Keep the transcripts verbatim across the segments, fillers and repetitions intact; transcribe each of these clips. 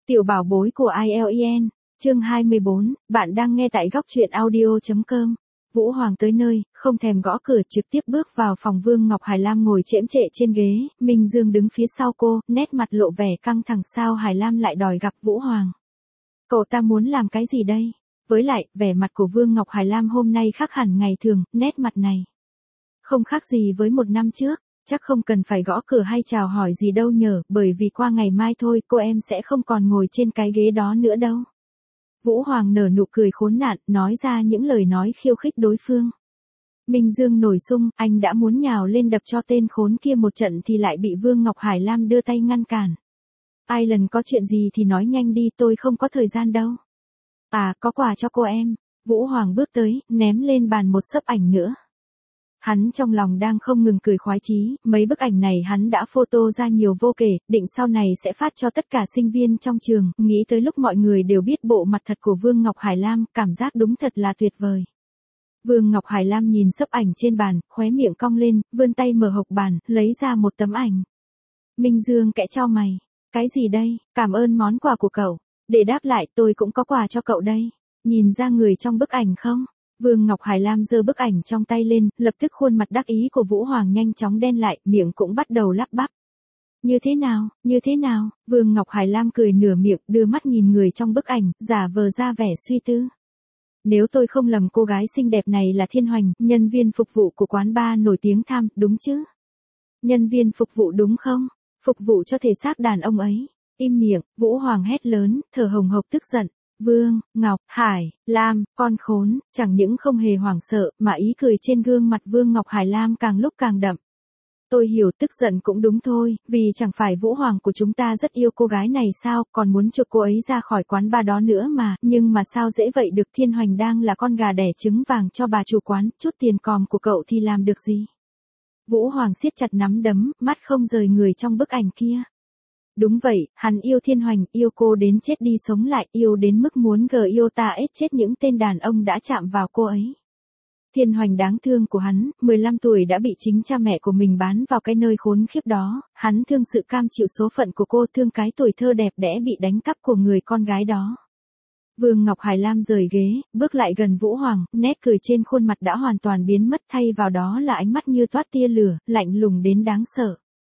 Tiểu bảo bối của i e lờ e en, chương hai mươi bốn, bạn đang nghe tại góc truyện audio.com. Vũ Hoàng tới nơi, không thèm gõ cửa trực tiếp bước vào phòng. Vương Ngọc Hải Lam ngồi chễm chệ trên ghế, Minh Dương đứng phía sau cô, nét mặt lộ vẻ căng thẳng. Sao Hải Lam lại đòi gặp Vũ Hoàng? Cậu ta muốn làm cái gì đây? Với lại, vẻ mặt của Vương Ngọc Hải Lam hôm nay khác hẳn ngày thường, nét mặt này không khác gì với một năm trước. Chắc không cần phải gõ cửa hay chào hỏi gì đâu nhở, bởi vì qua ngày mai thôi cô em sẽ không còn ngồi trên cái ghế đó nữa đâu. Vũ Hoàng nở nụ cười khốn nạn, nói ra những lời nói khiêu khích đối phương. Minh Dương nổi sung, anh đã muốn nhào lên đập cho tên khốn kia một trận thì lại bị Vương Ngọc Hải Lam đưa tay ngăn cản. Ai lần có chuyện gì thì nói nhanh đi, tôi không có thời gian đâu. À, có quà cho cô em. Vũ Hoàng bước tới, ném lên bàn một xấp ảnh nữa. Hắn trong lòng đang không ngừng cười khoái chí, mấy bức ảnh này hắn đã photo ra nhiều vô kể, định sau này sẽ phát cho tất cả sinh viên trong trường, nghĩ tới lúc mọi người đều biết bộ mặt thật của Vương Ngọc Hải Lam, cảm giác đúng thật là tuyệt vời. Vương Ngọc Hải Lam nhìn xấp ảnh trên bàn, khóe miệng cong lên, vươn tay mở hộc bàn, lấy ra một tấm ảnh. Minh Dương kẽ chau mày, cái gì đây? Cảm ơn món quà của cậu. Để đáp lại, tôi cũng có quà cho cậu đây. Nhìn ra người trong bức ảnh không? Vương Ngọc Hải Lam giơ bức ảnh trong tay lên, lập tức khuôn mặt đắc ý của Vũ Hoàng nhanh chóng đen lại, miệng cũng bắt đầu lắp bắp. Như thế nào, như thế nào? Vương Ngọc Hải Lam cười nửa miệng, đưa mắt nhìn người trong bức ảnh, giả vờ ra vẻ suy tư. Nếu tôi không lầm cô gái xinh đẹp này là Thiên Hoành, nhân viên phục vụ của quán bar nổi tiếng Tham, đúng chứ? Nhân viên phục vụ đúng không? Phục vụ cho thể xác đàn ông ấy. Im miệng, Vũ Hoàng hét lớn, thở hồng hộc tức giận. Vương, Ngọc, Hải, Lam, con khốn, chẳng những không hề hoảng sợ, mà ý cười trên gương mặt Vương Ngọc Hải Lam càng lúc càng đậm. Tôi hiểu, tức giận cũng đúng thôi, vì chẳng phải Vũ Hoàng của chúng ta rất yêu cô gái này sao, còn muốn chuộc cô ấy ra khỏi quán bar đó nữa mà, nhưng mà sao dễ vậy được. Thiên Hoành đang là con gà đẻ trứng vàng cho bà chủ quán, chút tiền còm của cậu thì làm được gì? Vũ Hoàng siết chặt nắm đấm, mắt không rời người trong bức ảnh kia. Đúng vậy, hắn yêu Thiên Hoành, yêu cô đến chết đi sống lại, yêu đến mức muốn gờ yêu ta ết chết những tên đàn ông đã chạm vào cô ấy. Thiên Hoành đáng thương của hắn, mười lăm tuổi đã bị chính cha mẹ của mình bán vào cái nơi khốn khiếp đó, hắn thương sự cam chịu số phận của cô, thương cái tuổi thơ đẹp đẽ bị đánh cắp của người con gái đó. Vương Ngọc Hải Lam rời ghế, bước lại gần Vũ Hoàng, nét cười trên khuôn mặt đã hoàn toàn biến mất, thay vào đó là ánh mắt như toát tia lửa, lạnh lùng đến đáng sợ.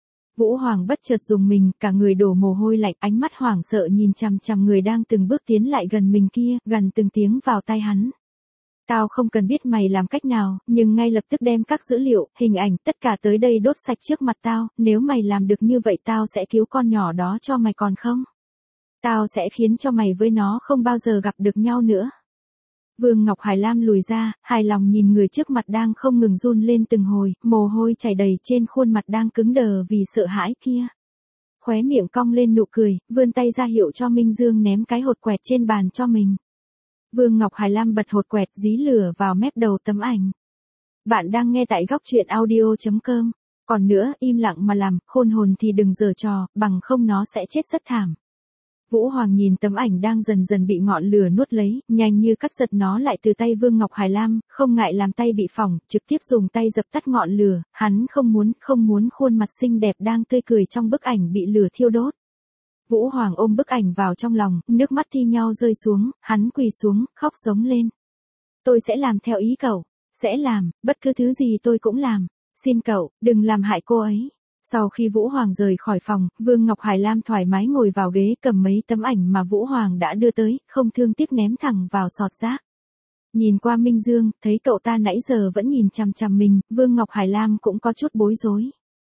Vũ Hoàng bất chợt rùng mình, cả người đổ mồ hôi lạnh, ánh mắt hoảng sợ nhìn chằm chằm người đang từng bước tiến lại gần mình kia, gần từng tiếng vào tai hắn. Tao không cần biết mày làm cách nào, nhưng ngay lập tức đem các dữ liệu, hình ảnh, tất cả tới đây đốt sạch trước mặt tao, nếu mày làm được như vậy tao sẽ cứu con nhỏ đó cho mày còn không? Tao sẽ khiến cho mày với nó không bao giờ gặp được nhau nữa. Vương Ngọc Hải Lam lùi ra, hài lòng nhìn người trước mặt đang không ngừng run lên từng hồi, mồ hôi chảy đầy trên khuôn mặt đang cứng đờ vì sợ hãi kia. Khóe miệng cong lên nụ cười, vươn tay ra hiệu cho Minh Dương ném cái hột quẹt trên bàn cho mình. Vương Ngọc Hải Lam bật hột quẹt dí lửa vào mép đầu tấm ảnh. Bạn đang nghe tại góc truyện audio.com. Còn nữa, im lặng mà làm, khôn hồn thì đừng giở trò, bằng không nó sẽ chết rất thảm. Vũ Hoàng nhìn tấm ảnh đang dần dần bị ngọn lửa nuốt lấy, nhanh như cắt giật nó lại từ tay Vương Ngọc Hải Lam, không ngại làm tay bị phỏng, trực tiếp dùng tay dập tắt ngọn lửa, hắn không muốn, không muốn khuôn mặt xinh đẹp đang tươi cười trong bức ảnh bị lửa thiêu đốt. Vũ Hoàng ôm bức ảnh vào trong lòng, nước mắt thi nhau rơi xuống, hắn quỳ xuống, khóc giống lên. Tôi sẽ làm theo ý cậu, sẽ làm, bất cứ thứ gì tôi cũng làm, xin cậu, đừng làm hại cô ấy. Sau khi Vũ Hoàng rời khỏi phòng, Vương Ngọc Hải Lam thoải mái ngồi vào ghế cầm mấy tấm ảnh mà Vũ Hoàng đã đưa tới, không thương tiếc ném thẳng vào sọt rác. Nhìn qua Minh Dương, thấy cậu ta nãy giờ vẫn nhìn chằm chằm mình, Vương Ngọc Hải Lam cũng có chút bối rối.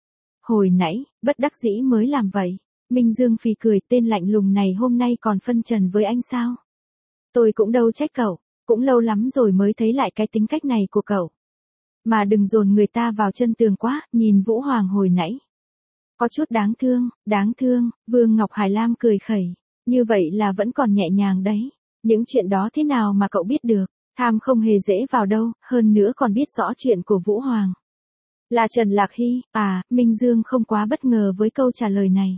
Hồi nãy, bất đắc dĩ mới làm vậy. Minh Dương phì cười, tên lạnh lùng này hôm nay còn phân trần với anh sao? Tôi cũng đâu trách cậu, cũng lâu lắm rồi mới thấy lại cái tính cách này của cậu. Mà đừng dồn người ta vào chân tường quá, nhìn Vũ Hoàng hồi nãy. Có chút đáng thương, đáng thương, Vương Ngọc Hải Lam cười khẩy. Như vậy là vẫn còn nhẹ nhàng đấy. Những chuyện đó thế nào mà cậu biết được, Tham không hề dễ vào đâu, hơn nữa còn biết rõ chuyện của Vũ Hoàng. Là Trần Lạc Hy, à, Minh Dương không quá bất ngờ với câu trả lời này.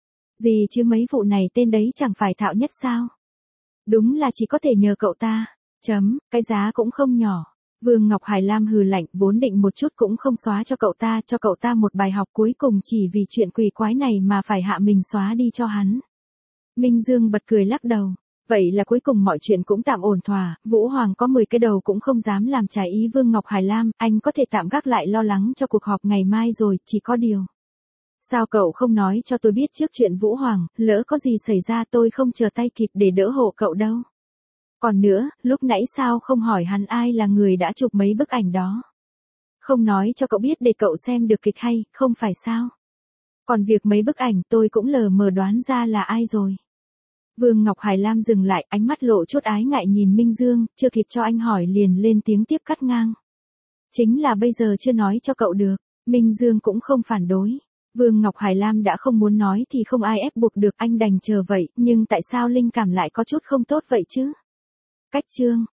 Gì chứ mấy vụ này tên đấy chẳng phải thạo nhất sao? Đúng là chỉ có thể nhờ cậu ta, chấm, cái giá cũng không nhỏ. Vương Ngọc Hải Lam hừ lạnh, vốn định một chút cũng không xóa cho cậu ta, cho cậu ta một bài học, cuối cùng chỉ vì chuyện quỷ quái này mà phải hạ mình xóa đi cho hắn. Minh Dương bật cười lắc đầu. Vậy là cuối cùng mọi chuyện cũng tạm ổn thỏa, Vũ Hoàng có mười cái đầu cũng không dám làm trái ý Vương Ngọc Hải Lam, anh có thể tạm gác lại lo lắng cho cuộc họp ngày mai rồi, chỉ có điều. Sao cậu không nói cho tôi biết trước chuyện Vũ Hoàng, lỡ có gì xảy ra tôi không chờ tay kịp để đỡ hộ cậu đâu. Còn nữa, lúc nãy sao không hỏi hắn ai là người đã chụp mấy bức ảnh đó. Không nói cho cậu biết để cậu xem được kịch hay, không phải sao. Còn việc mấy bức ảnh tôi cũng lờ mờ đoán ra là ai rồi. Vương Ngọc Hải Lam dừng lại, ánh mắt lộ chút ái ngại nhìn Minh Dương, chưa kịp cho anh hỏi liền lên tiếng tiếp cắt ngang. Chính là bây giờ chưa nói cho cậu được, Minh Dương cũng không phản đối. Vương Ngọc Hải Lam đã không muốn nói thì không ai ép buộc được, anh đành chờ vậy, nhưng tại sao linh cảm lại có chút không tốt vậy chứ? Cách chương